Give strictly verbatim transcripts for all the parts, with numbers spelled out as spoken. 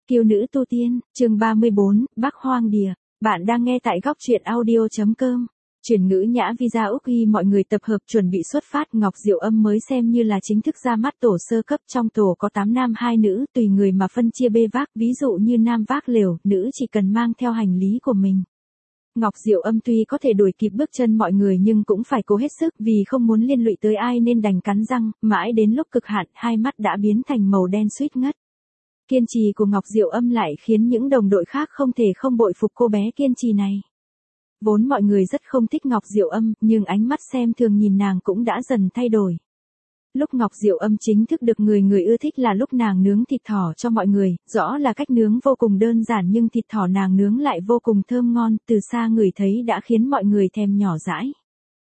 Kiêu nữ tu tiên, chương ba mươi bốn, Bắc Hoang Địa. Bạn đang nghe tại góc truyện audio chấm com. Chuyển ngữ nhã visa Úc ghi mọi người tập hợp chuẩn bị xuất phát. Ngọc Diệu Âm mới xem như là chính thức ra mắt tổ sơ cấp. Trong tổ có tám nam hai nữ, tùy người mà phân chia bê vác. Ví dụ như nam vác lều, nữ chỉ cần mang theo hành lý của mình. Ngọc Diệu Âm tuy có thể đuổi kịp bước chân mọi người nhưng cũng phải cố hết sức, vì không muốn liên lụy tới ai nên đành cắn răng. Mãi đến lúc cực hạn, hai mắt đã biến thành màu đen suýt ngất. Kiên trì của Ngọc Diệu Âm lại khiến những đồng đội khác không thể không bội phục cô bé kiên trì này. Vốn mọi người rất không thích Ngọc Diệu Âm, nhưng ánh mắt xem thường nhìn nàng cũng đã dần thay đổi. Lúc Ngọc Diệu Âm chính thức được người người ưa thích là lúc nàng nướng thịt thỏ cho mọi người, rõ là cách nướng vô cùng đơn giản nhưng thịt thỏ nàng nướng lại vô cùng thơm ngon, từ xa người thấy đã khiến mọi người thèm nhỏ dãi.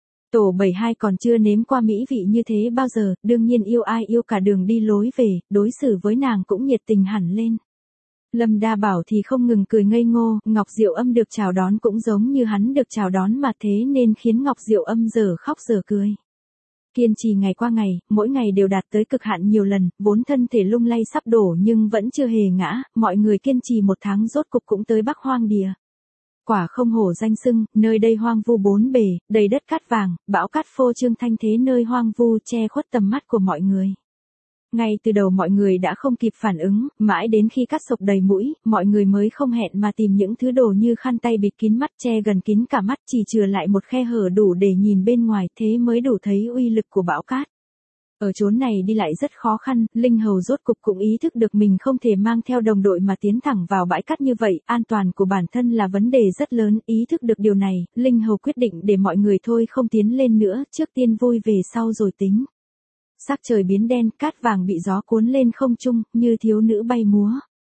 Tổ bảy mươi hai còn chưa nếm qua mỹ vị như thế bao giờ, đương nhiên yêu ai yêu cả đường đi lối về, đối xử với nàng cũng nhiệt tình hẳn lên. Lâm Đa Bảo thì không ngừng cười ngây ngô, Ngọc Diệu Âm được chào đón cũng giống như hắn được chào đón mà thế nên khiến Ngọc Diệu Âm giờ khóc giờ cười. Kiên trì ngày qua ngày, mỗi ngày đều đạt tới cực hạn nhiều lần, vốn thân thể lung lay sắp đổ nhưng vẫn chưa hề ngã, mọi người kiên trì một tháng rốt cục cũng tới Bắc Hoang Địa. Quả không hổ danh xưng, nơi đây hoang vu bốn bề, đầy đất cát vàng, bão cát phô trương thanh thế nơi hoang vu che khuất tầm mắt của mọi người. Ngay từ đầu mọi người đã không kịp phản ứng, mãi đến khi cát sộc đầy mũi, mọi người mới không hẹn mà tìm những thứ đồ như khăn tay bịt kín mắt che gần kín cả mắt, chỉ chừa lại một khe hở đủ để nhìn bên ngoài, thế mới đủ thấy uy lực của bão cát. Ở chốn này đi lại rất khó khăn, Linh Hầu rốt cục cũng ý thức được mình không thể mang theo đồng đội mà tiến thẳng vào bãi cát như vậy, an toàn của bản thân là vấn đề rất lớn, ý thức được điều này, Linh Hầu quyết định để mọi người thôi không tiến lên nữa, trước tiên vui về sau rồi tính. Sắc trời biến đen, cát vàng bị gió cuốn lên không trung, như thiếu nữ bay múa.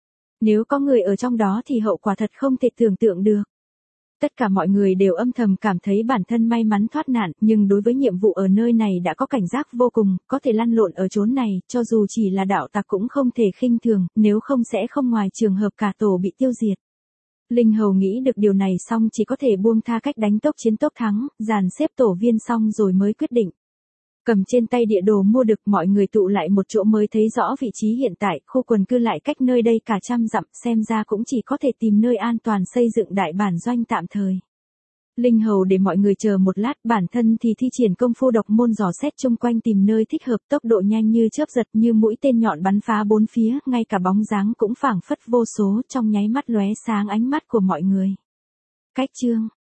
Nếu có người ở trong đó thì hậu quả thật không thể tưởng tượng được. Tất cả mọi người đều âm thầm cảm thấy bản thân may mắn thoát nạn, nhưng đối với nhiệm vụ ở nơi này đã có cảnh giác vô cùng, có thể lăn lộn ở chốn này, cho dù chỉ là đạo tặc cũng không thể khinh thường, nếu không sẽ không ngoài trường hợp cả tổ bị tiêu diệt. Linh Hầu nghĩ được điều này xong chỉ có thể buông tha cách đánh tốc chiến tốc thắng, dàn xếp tổ viên xong rồi mới quyết định. Cầm trên tay địa đồ mua được, mọi người tụ lại một chỗ mới thấy rõ vị trí hiện tại, khu quần cư lại cách nơi đây cả trăm dặm, xem ra cũng chỉ có thể tìm nơi an toàn xây dựng đại bản doanh tạm thời. Linh Hầu để mọi người chờ một lát, bản thân thì thi triển công phu độc môn dò xét chung quanh tìm nơi thích hợp, tốc độ nhanh như chớp giật, như mũi tên nhọn bắn phá bốn phía, ngay cả bóng dáng cũng phảng phất vô số, trong nháy mắt lóe sáng ánh mắt của mọi người. Cách chương